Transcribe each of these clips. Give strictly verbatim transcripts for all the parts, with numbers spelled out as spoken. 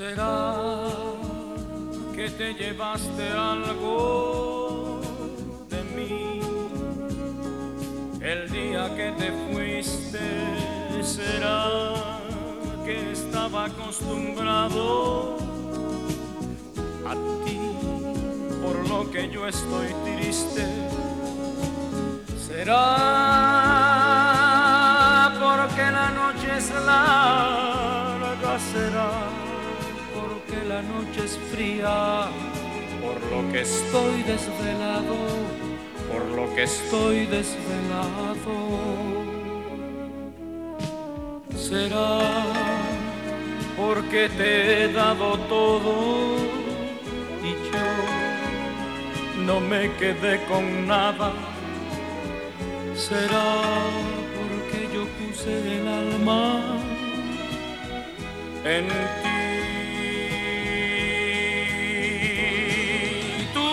¿Será que te llevaste algo de mí el día que te fuiste? ¿Será que estaba acostumbrado a ti, por lo que yo estoy triste? ¿Será porque la noche es larga? ¿Será porque la noche es fría? Por lo que estoy desvelado, por lo que estoy desvelado. ¿Será porque te he dado todo y yo no me quedé con nada? ¿Será porque yo puse el alma en ti? Tú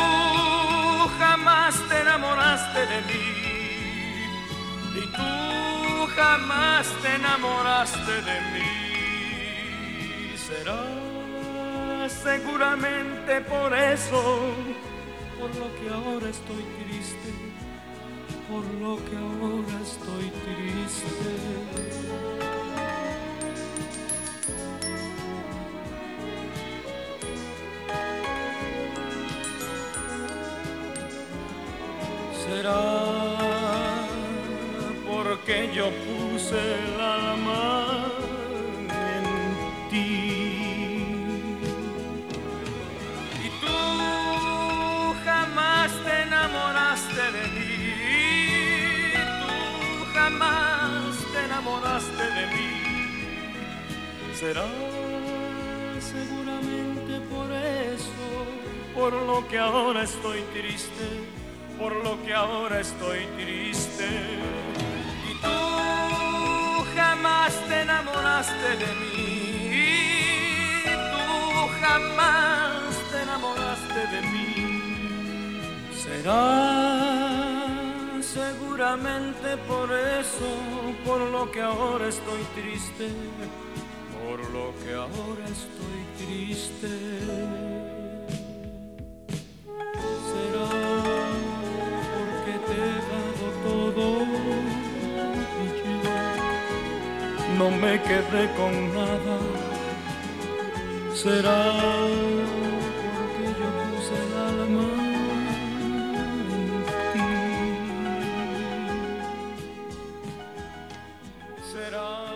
jamás te enamoraste de mí y tú jamás te enamoraste de mí. Será seguramente por eso, por lo que ahora estoy triste, por lo que ahora estoy triste. ¿Será porque yo puse el alma en ti y tú jamás te enamoraste de mí? Tú jamás te enamoraste de mí. Será seguramente por eso, por lo que ahora estoy triste, por lo que ahora estoy triste. Y tú jamás te enamoraste de mí, tú jamás te enamoraste de mí. Será seguramente por eso, por lo que ahora estoy triste, por lo que ahora estoy triste. Será porque te he dado todo y yo no me quedé con nada. Será porque yo puse el alma en ti. Será